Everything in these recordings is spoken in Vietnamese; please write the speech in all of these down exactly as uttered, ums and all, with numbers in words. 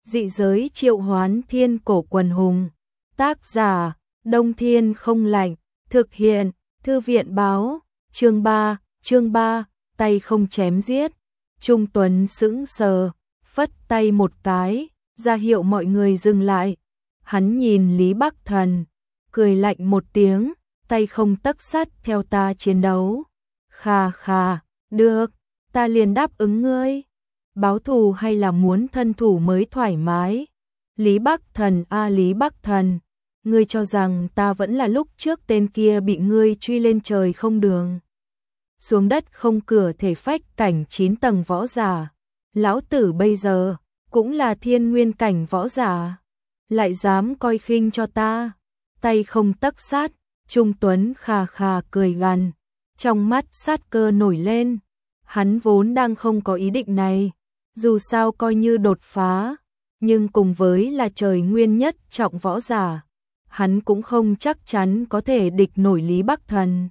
Dị giới triệu hoán thiên cổ quần hùng. Tác giả, Đông Thiên không lạnh. Thực hiện, Thư viện báo. Chương ba, chương ba, tay không chém giết. Trung Tuấn sững sờ, phất tay một cái, ra hiệu mọi người dừng lại. Hắn nhìn Lý Bắc Thần, cười lạnh một tiếng, tay không tấc sắt theo ta chiến đấu. Khà khà, được, ta liền đáp ứng ngươi. Báo thù hay là muốn thân thủ mới thoải mái? Lý Bắc Thần a Lý Bắc Thần, ngươi cho rằng ta vẫn là lúc trước tên kia bị ngươi truy lên trời không đường xuống đất không cửa thể phách cảnh chín tầng võ giả. Lão tử bây giờ cũng là thiên nguyên cảnh võ giả, lại dám coi khinh cho ta. Tay không tấc sát, Trung Tuấn khà khà cười gằn, trong mắt sát cơ nổi lên. Hắn vốn đang không có ý định này, dù sao coi như đột phá, nhưng cùng với là trời nguyên nhất trọng võ giả, hắn cũng không chắc chắn có thể địch nổi Lý Bắc Thần.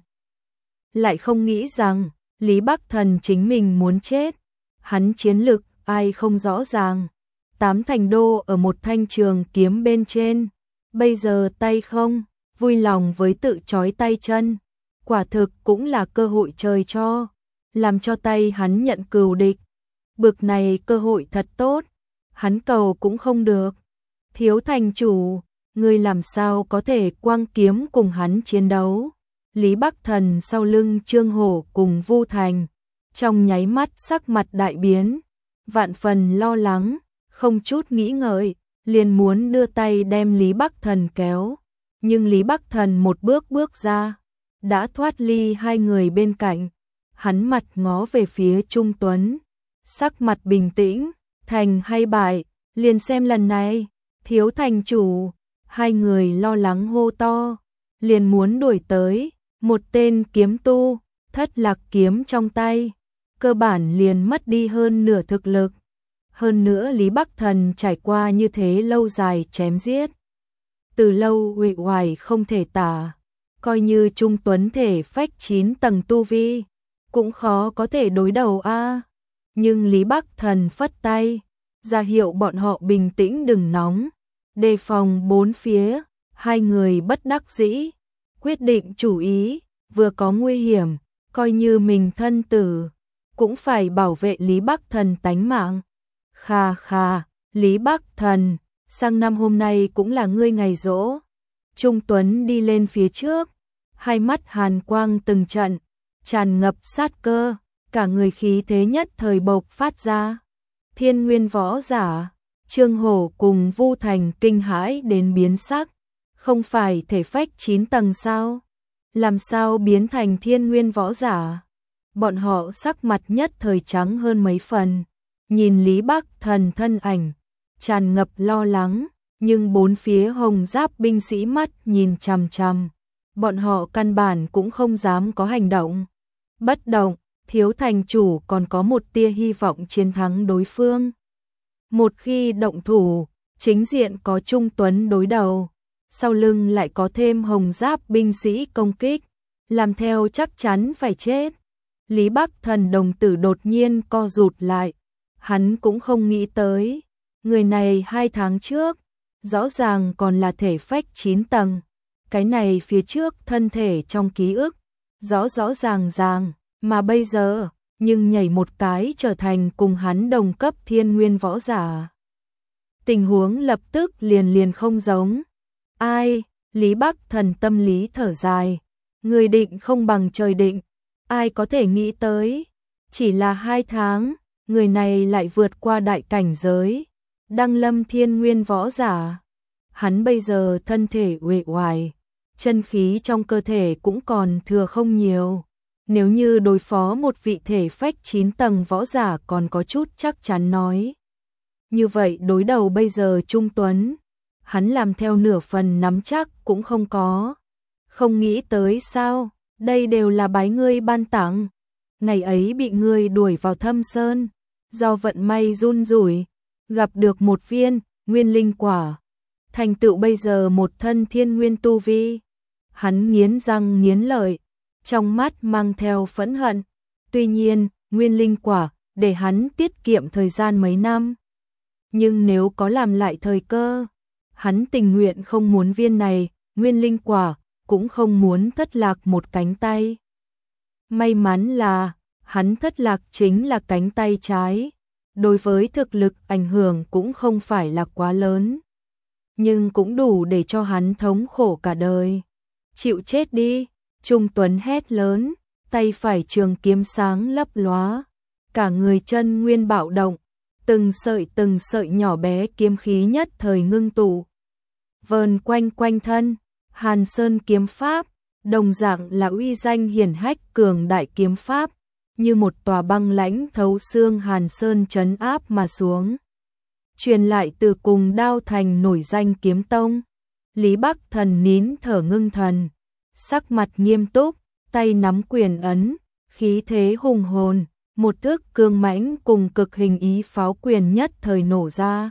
Lại không nghĩ rằng Lý Bắc Thần chính mình muốn chết. Hắn chiến lực ai không rõ ràng, tám thành đô ở một thanh trường kiếm bên trên, bây giờ tay không, vui lòng với tự trói tay chân. Quả thực cũng là cơ hội trời cho, làm cho tay hắn nhận cừu địch. Bực này cơ hội thật tốt, hắn cầu cũng không được. Thiếu thành chủ, ngươi làm sao có thể quang kiếm cùng hắn chiến đấu? Lý Bắc Thần sau lưng Trương Hổ cùng Vu Thành, trong nháy mắt sắc mặt đại biến, vạn phần lo lắng, không chút nghĩ ngợi, liền muốn đưa tay đem Lý Bắc Thần kéo. Nhưng Lý Bắc Thần một bước bước ra, đã thoát ly hai người bên cạnh. Hắn mặt ngó về phía Trung Tuấn, sắc mặt bình tĩnh, thành hay bại, liền xem lần này. Thiếu thành chủ, hai người lo lắng hô to, liền muốn đuổi tới. Một tên kiếm tu, thất lạc kiếm trong tay, cơ bản liền mất đi hơn nửa thực lực. Hơn nữa Lý Bắc Thần trải qua như thế lâu dài chém giết, từ lâu uể oải không thể tả, coi như Trung Tuấn thể phách chín tầng tu vi, cũng khó có thể đối đầu a. Nhưng Lý Bắc Thần phất tay, ra hiệu bọn họ bình tĩnh đừng nóng, đề phòng bốn phía. Hai người bất đắc dĩ, quyết định chủ ý, vừa có nguy hiểm, coi như mình thân tử, cũng phải bảo vệ Lý Bắc Thần tánh mạng. Khà khà, Lý Bắc Thần, sang năm hôm nay cũng là ngươi ngày giỗ. Trung Tuấn đi lên phía trước, hai mắt hàn quang từng trận, tràn ngập sát cơ, cả người khí thế nhất thời bộc phát ra. Thiên nguyên võ giả, Trương Hổ cùng Vu Thành kinh hãi đến biến sắc. Không phải thể phách chín tầng sao? Làm sao biến thành thiên nguyên võ giả? Bọn họ sắc mặt nhất thời trắng hơn mấy phần, nhìn Lý Bắc Thần thân ảnh, tràn ngập lo lắng, nhưng bốn phía hồng giáp binh sĩ mắt nhìn chằm chằm, bọn họ căn bản cũng không dám có hành động. Bất động, thiếu thành chủ còn có một tia hy vọng chiến thắng đối phương. Một khi động thủ, chính diện có Trung Tuấn đối đầu, sau lưng lại có thêm hồng giáp binh sĩ công kích, làm theo chắc chắn phải chết. Lý Bắc Thần đồng tử đột nhiên co rụt lại, hắn cũng không nghĩ tới, người này hai tháng trước, rõ ràng còn là thể phách chín tầng, cái này phía trước thân thể trong ký ức, rõ rõ ràng ràng, mà bây giờ, nhưng nhảy một cái trở thành cùng hắn đồng cấp thiên nguyên võ giả. Tình huống lập tức liền liền không giống. Ai, Lý Bắc Thần tâm lý thở dài, người định không bằng trời định, ai có thể nghĩ tới, chỉ là hai tháng, người này lại vượt qua đại cảnh giới, đăng lâm thiên nguyên võ giả. Hắn bây giờ thân thể uể oải, chân khí trong cơ thể cũng còn thừa không nhiều, nếu như đối phó một vị thể phách chín tầng võ giả còn có chút chắc chắn nói. Như vậy đối đầu bây giờ Trung Tuấn, hắn làm theo nửa phần nắm chắc cũng không có. Không nghĩ tới sao, đây đều là bái ngươi ban tặng. Ngày ấy bị ngươi đuổi vào thâm sơn, do vận may run rủi, gặp được một viên nguyên linh quả, thành tựu bây giờ một thân thiên nguyên tu vi. Hắn nghiến răng nghiến lợi, trong mắt mang theo phẫn hận. Tuy nhiên, nguyên linh quả để hắn tiết kiệm thời gian mấy năm. Nhưng nếu có làm lại thời cơ, hắn tình nguyện không muốn viên này, nguyên linh quả, cũng không muốn thất lạc một cánh tay. May mắn là, hắn thất lạc chính là cánh tay trái, đối với thực lực ảnh hưởng cũng không phải là quá lớn. Nhưng cũng đủ để cho hắn thống khổ cả đời. Chịu chết đi, Trung Tuấn hét lớn, tay phải trường kiếm sáng lấp lóa, cả người chân nguyên bạo động, từng sợi từng sợi nhỏ bé kiếm khí nhất thời ngưng tụ. Vờn quanh quanh thân, Hàn Sơn kiếm pháp, đồng dạng là uy danh hiển hách cường đại kiếm pháp, như một tòa băng lãnh thấu xương Hàn Sơn trấn áp mà xuống. Truyền lại từ cùng Đao Thành nổi danh kiếm tông, Lý Bắc Thần nín thở ngưng thần, sắc mặt nghiêm túc, tay nắm quyền ấn, khí thế hùng hồn, một thước cương mãnh cùng cực hình ý pháo quyền nhất thời nổ ra.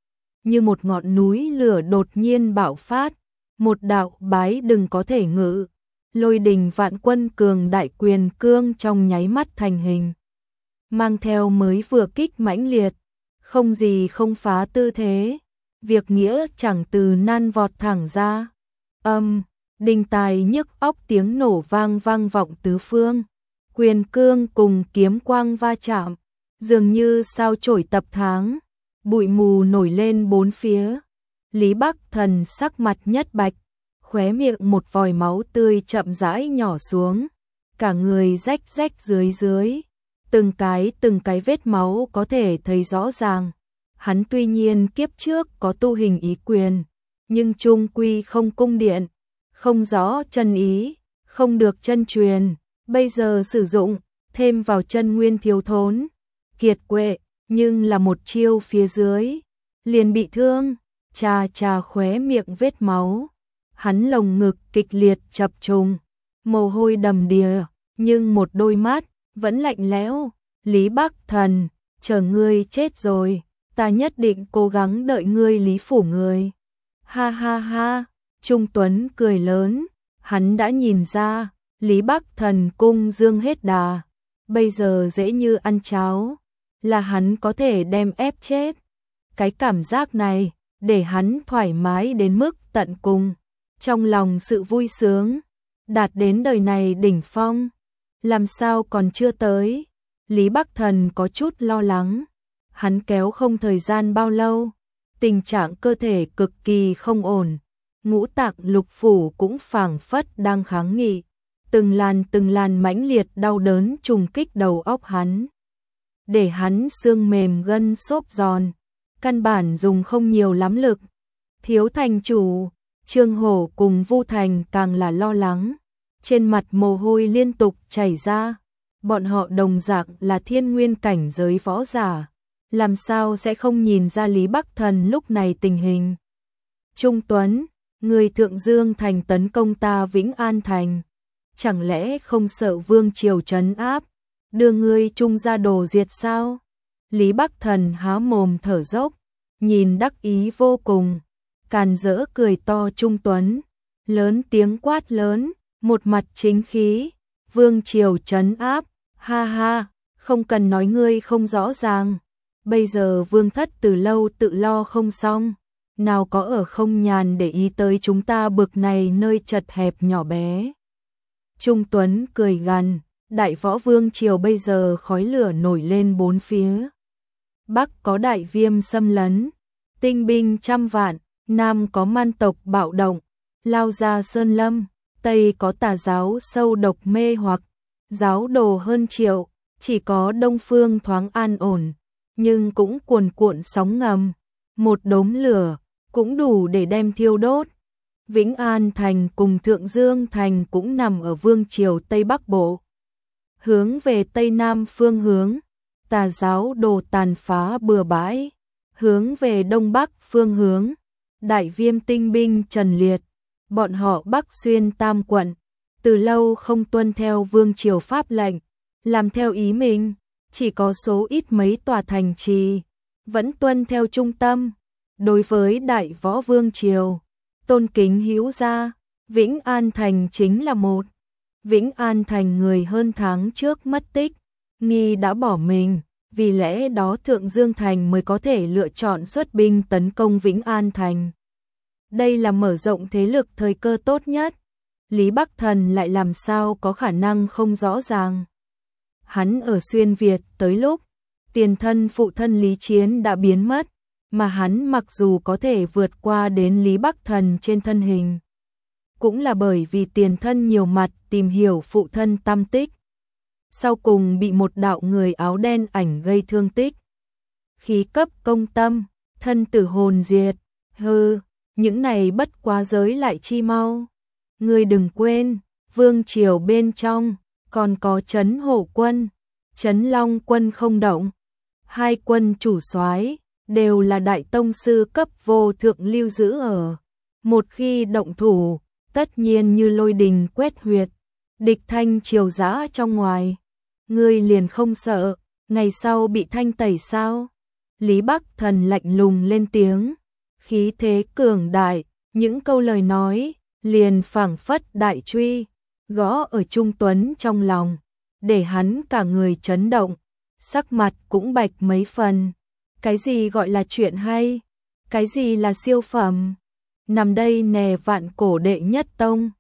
Như một ngọn núi lửa đột nhiên bạo phát, một đạo bái đừng có thể ngự, lôi đình vạn quân cường đại quyền cương trong nháy mắt thành hình. Mang theo mới vừa kích mãnh liệt, không gì không phá tư thế, việc nghĩa chẳng từ nan vọt thẳng ra. Âm, đinh tài nhức óc tiếng nổ vang vang vọng tứ phương, quyền cương cùng kiếm quang va chạm, dường như sao chổi tập tháng, bụi mù nổi lên bốn phía. Lý Bắc Thần sắc mặt nhất bạch, khóe miệng một vòi máu tươi chậm rãi nhỏ xuống, cả người rách rách dưới dưới, từng cái từng cái vết máu có thể thấy rõ ràng. Hắn tuy nhiên kiếp trước có tu hình ý quyền, nhưng chung quy không cung điện, không rõ chân ý, không được chân truyền, bây giờ sử dụng, thêm vào chân nguyên thiếu thốn, kiệt quệ, nhưng là một chiêu phía dưới, liền bị thương, chà chà khóe miệng vết máu. Hắn lồng ngực kịch liệt chập trùng, mồ hôi đầm đìa, nhưng một đôi mắt vẫn lạnh lẽo. Lý Bắc Thần, chờ ngươi chết rồi, ta nhất định cố gắng đợi ngươi Lý phủ người. Ha ha ha, Trung Tuấn cười lớn, hắn đã nhìn ra, Lý Bắc Thần cung dương hết đà, bây giờ dễ như ăn cháo, là hắn có thể đem ép chết. Cái cảm giác này, để hắn thoải mái đến mức tận cùng. Trong lòng sự vui sướng, đạt đến đời này đỉnh phong, làm sao còn chưa tới. Lý Bắc Thần có chút lo lắng, hắn kéo không thời gian bao lâu, tình trạng cơ thể cực kỳ không ổn, ngũ tạng lục phủ cũng phảng phất đang kháng nghị, từng làn từng làn mãnh liệt đau đớn trùng kích đầu óc hắn, để hắn xương mềm gân xốp giòn, căn bản dùng không nhiều lắm lực. Thiếu thành chủ, Trương Hổ cùng Vu Thành càng là lo lắng, trên mặt mồ hôi liên tục chảy ra, bọn họ đồng dạng là thiên nguyên cảnh giới võ giả, làm sao sẽ không nhìn ra Lý Bắc Thần lúc này tình hình. Trung Tuấn, người Thượng Dương Thành tấn công ta Vĩnh An Thành, chẳng lẽ không sợ vương triều trấn áp, đưa ngươi trung ra đồ diệt sao? Lý Bắc Thần há mồm thở dốc, nhìn đắc ý vô cùng, càn rỡ cười to. Trung Tuấn lớn tiếng quát lớn, một mặt chính khí, vương triều trấn áp, ha ha, không cần nói ngươi không rõ ràng, bây giờ vương thất từ lâu tự lo không xong, nào có ở không nhàn để ý tới chúng ta bực này nơi chật hẹp nhỏ bé. Trung Tuấn cười gằn, đại võ vương triều bây giờ khói lửa nổi lên bốn phía. Bắc có đại viêm xâm lấn, tinh binh trăm vạn, Nam có man tộc bạo động, lao ra sơn lâm, Tây có tà giáo sâu độc mê hoặc, giáo đồ hơn triệu, chỉ có Đông phương thoáng an ổn, nhưng cũng cuồn cuộn sóng ngầm, một đốm lửa cũng đủ để đem thiêu đốt. Vĩnh An Thành cùng Thượng Dương Thành cũng nằm ở vương triều Tây Bắc Bộ. Hướng về Tây Nam phương hướng, tà giáo đồ tàn phá bừa bãi, hướng về Đông Bắc phương hướng, đại viêm tinh binh trần liệt, bọn họ bắc xuyên tam quận, từ lâu không tuân theo vương triều pháp lệnh, làm theo ý mình, chỉ có số ít mấy tòa thành trì vẫn tuân theo trung tâm. Đối với đại võ vương triều, tôn kính hữu gia, Vĩnh An Thành chính là một. Vĩnh An Thành người hơn tháng trước mất tích, nghi đã bỏ mình, vì lẽ đó Thượng Dương Thành mới có thể lựa chọn xuất binh tấn công Vĩnh An Thành. Đây là mở rộng thế lực thời cơ tốt nhất. Lý Bắc Thần lại làm sao có khả năng không rõ ràng. Hắn ở xuyên Việt tới lúc, tiền thân phụ thân Lý Chiến đã biến mất, mà hắn mặc dù có thể vượt qua đến Lý Bắc Thần trên thân hình, cũng là bởi vì tiền thân nhiều mặt tìm hiểu phụ thân tâm tích. Sau cùng bị một đạo người áo đen ảnh gây thương tích. Khí cấp công tâm, thân tử hồn diệt, hư, những này bất quá giới lại chi mau. Ngươi đừng quên, vương triều bên trong, còn có Trấn Hổ quân, Trấn Long quân không động. Hai quân chủ soái đều là đại tông sư cấp vô thượng lưu giữ ở. Một khi động thủ, tất nhiên như lôi đình quét huyệt, địch thanh triều dã trong ngoài. Ngươi liền không sợ, ngày sau bị thanh tẩy sao? Lý Bắc Thần lạnh lùng lên tiếng, khí thế cường đại, những câu lời nói, liền phảng phất đại truy, gõ ở Trung Tuấn trong lòng, để hắn cả người chấn động, sắc mặt cũng bạch mấy phần. Cái gì gọi là chuyện hay? Cái gì là siêu phẩm? Nằm đây nè vạn cổ đệ nhất tông,